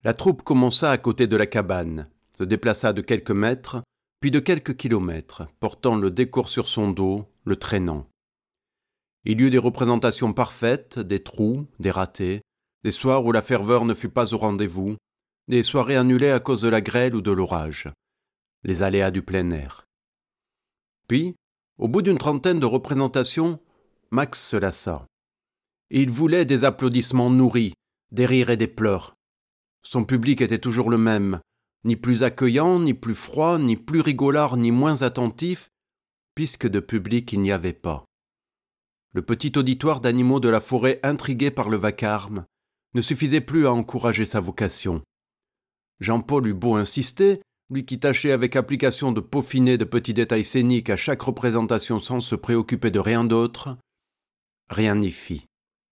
La troupe commença à côté de la cabane, se déplaça de quelques mètres, puis de quelques kilomètres, portant le décor sur son dos, le traînant. Il y eut des représentations parfaites, des trous, des ratés, des soirs où la ferveur ne fut pas au rendez-vous, des soirées annulées à cause de la grêle ou de l'orage, les aléas du plein air. Puis, au bout d'une trentaine de représentations, Max se lassa. Il voulait des applaudissements nourris, des rires et des pleurs. Son public était toujours le même, ni plus accueillant, ni plus froid, ni plus rigolard, ni moins attentif, puisque de public il n'y avait pas. Le petit auditoire d'animaux de la forêt intrigués par le vacarme ne suffisait plus à encourager sa vocation. Jean-Paul eut beau insister, lui qui tâchait avec application de peaufiner de petits détails scéniques à chaque représentation sans se préoccuper de rien d'autre, rien n'y fit.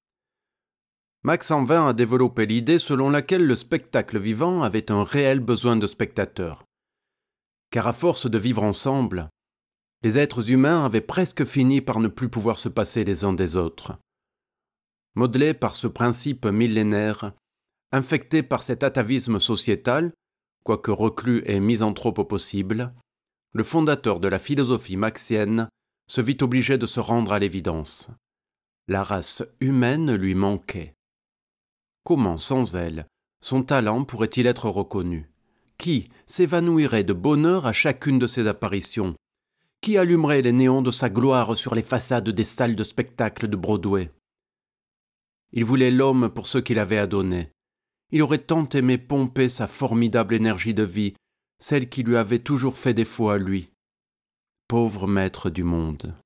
Max en vint à développer l'idée selon laquelle le spectacle vivant avait un réel besoin de spectateurs. Car à force de vivre ensemble, les êtres humains avaient presque fini par ne plus pouvoir se passer les uns des autres. Modelé par ce principe millénaire, infecté par cet atavisme sociétal, quoique reclus et misanthrope au possible, le fondateur de la philosophie maxienne se vit obligé de se rendre à l'évidence. La race humaine lui manquait. Comment, sans elle, son talent pourrait-il être reconnu? Qui s'évanouirait de bonheur à chacune de ses apparitions? Qui allumerait les néons de sa gloire sur les façades des salles de spectacle de Broadway? Il voulait l'homme pour ce qu'il avait à donner. Il aurait tant aimé pomper sa formidable énergie de vie, celle qui lui avait toujours fait défaut à lui. Pauvre maître du monde.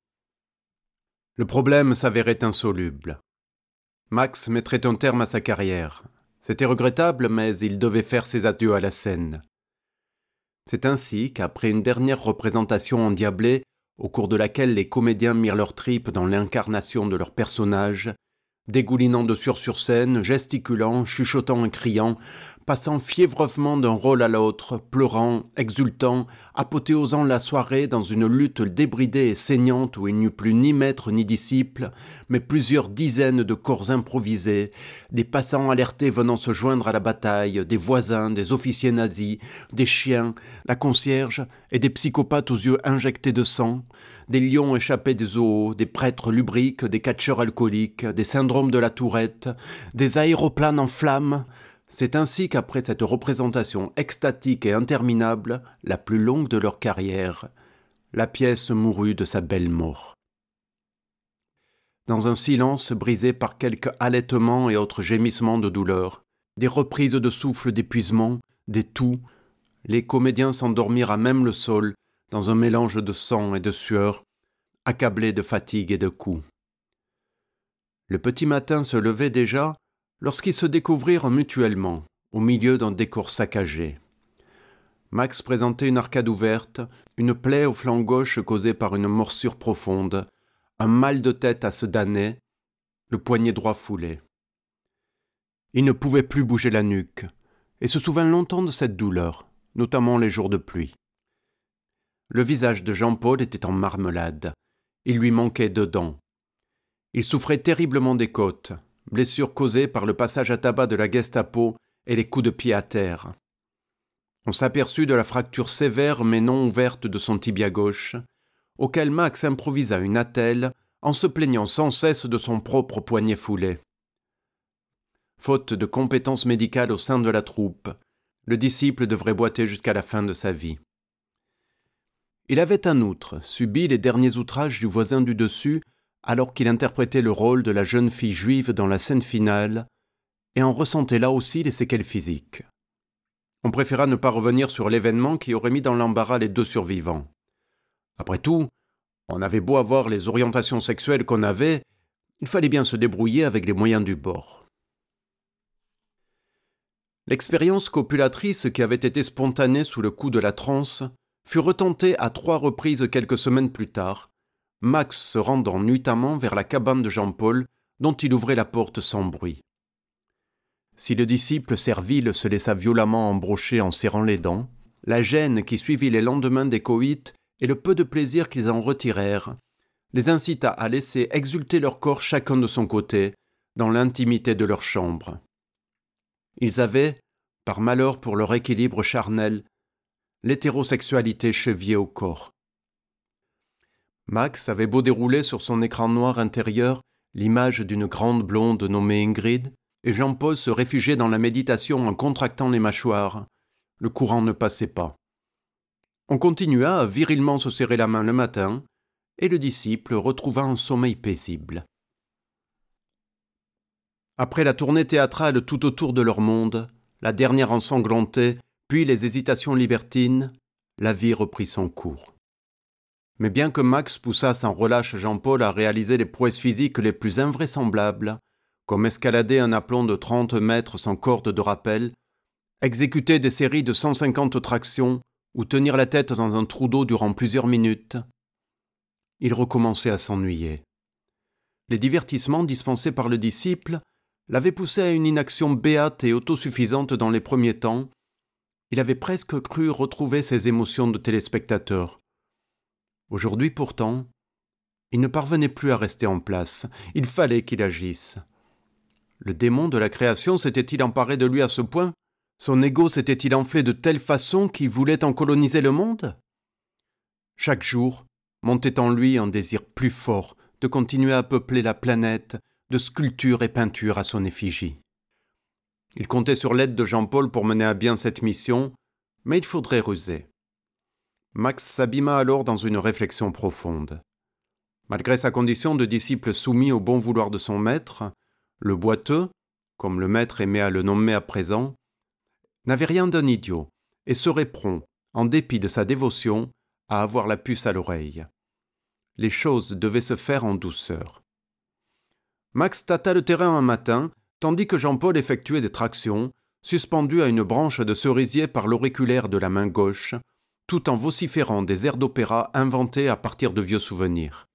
Le problème s'avérait insoluble. Max mettrait un terme à sa carrière. C'était regrettable, mais il devait faire ses adieux à la scène. C'est ainsi qu'après une dernière représentation endiablée, au cours de laquelle les comédiens mirent leurs tripes dans l'incarnation de leurs personnages, dégoulinant de sueur sur scène, gesticulant, chuchotant et criant, passant fiévreusement d'un rôle à l'autre, pleurant, exultant, apothéosant la soirée dans une lutte débridée et saignante où il n'y eut plus ni maître ni disciple, mais plusieurs dizaines de corps improvisés, des passants alertés venant se joindre à la bataille, des voisins, des officiers nazis, des chiens, la concierge et des psychopathes aux yeux injectés de sang, des lions échappés des zoos, des prêtres lubriques, des catcheurs alcooliques, des syndromes de la tourette, des aéroplanes en flammes. C'est ainsi qu'après cette représentation extatique et interminable, la plus longue de leur carrière, la pièce mourut de sa belle mort. Dans un silence brisé par quelques halètements et autres gémissements de douleur, des reprises de souffle d'épuisement, des toux, les comédiens s'endormirent à même le sol, dans un mélange de sang et de sueur, accablés de fatigue et de coups. Le petit matin se levait déjà, lorsqu'ils se découvrirent mutuellement, au milieu d'un décor saccagé. Max présentait une arcade ouverte, une plaie au flanc gauche causée par une morsure profonde, un mal de tête à se damner, le poignet droit foulé. Il ne pouvait plus bouger la nuque, et se souvint longtemps de cette douleur, notamment les jours de pluie. Le visage de Jean-Paul était en marmelade. Il lui manquait 2 dents. Il souffrait terriblement des côtes, blessure causée par le passage à tabac de la Gestapo et les coups de pied à terre. On s'aperçut de la fracture sévère mais non ouverte de son tibia gauche, auquel Max improvisa une attelle en se plaignant sans cesse de son propre poignet foulé. Faute de compétences médicales au sein de la troupe, le disciple devrait boiter jusqu'à la fin de sa vie. Il avait en outre subi les derniers outrages du voisin du dessus alors qu'il interprétait le rôle de la jeune fille juive dans la scène finale et en ressentait là aussi les séquelles physiques. On préféra ne pas revenir sur l'événement qui aurait mis dans l'embarras les 2 survivants. Après tout, on avait beau avoir les orientations sexuelles qu'on avait, il fallait bien se débrouiller avec les moyens du bord. L'expérience copulatrice qui avait été spontanée sous le coup de la transe fut retentée à 3 reprises quelques semaines plus tard, Max se rendant nuitamment vers la cabane de Jean-Paul, dont il ouvrait la porte sans bruit. Si le disciple servile se laissa violemment embrocher en serrant les dents, la gêne qui suivit les lendemains des coïts et le peu de plaisir qu'ils en retirèrent les incita à laisser exulter leur corps chacun de son côté, dans l'intimité de leur chambre. Ils avaient, par malheur pour leur équilibre charnel, l'hétérosexualité chevillée au corps. Max avait beau dérouler sur son écran noir intérieur l'image d'une grande blonde nommée Ingrid, et Jean-Paul se réfugiait dans la méditation en contractant les mâchoires. Le courant ne passait pas. On continua à virilement se serrer la main le matin, et le disciple retrouva un sommeil paisible. Après la tournée théâtrale tout autour de leur monde, la dernière ensanglantée, puis les hésitations libertines, la vie reprit son cours. Mais bien que Max poussât sans relâche Jean-Paul à réaliser les prouesses physiques les plus invraisemblables, comme escalader un aplomb de 30 mètres sans corde de rappel, exécuter des séries de 150 tractions ou tenir la tête dans un trou d'eau durant plusieurs minutes, il recommençait à s'ennuyer. Les divertissements dispensés par le disciple l'avaient poussé à une inaction béate et autosuffisante dans les premiers temps. Il avait presque cru retrouver ses émotions de téléspectateur. Aujourd'hui pourtant, il ne parvenait plus à rester en place. Il fallait qu'il agisse. Le démon de la création s'était-il emparé de lui à ce point? Son ego s'était-il enflé de telle façon qu'il voulait en coloniser le monde? Chaque jour montait en lui un désir plus fort de continuer à peupler la planète de sculptures et peintures à son effigie. Il comptait sur l'aide de Jean-Paul pour mener à bien cette mission, mais il faudrait ruser. Max s'abîma alors dans une réflexion profonde. Malgré sa condition de disciple soumis au bon vouloir de son maître, le boiteux, comme le maître aimait à le nommer à présent, n'avait rien d'un idiot et serait prompt, en dépit de sa dévotion, à avoir la puce à l'oreille. Les choses devaient se faire en douceur. Max tâta le terrain un matin, tandis que Jean-Paul effectuait des tractions, suspendu à une branche de cerisier par l'auriculaire de la main gauche, tout en vociférant des airs d'opéra inventés à partir de vieux souvenirs.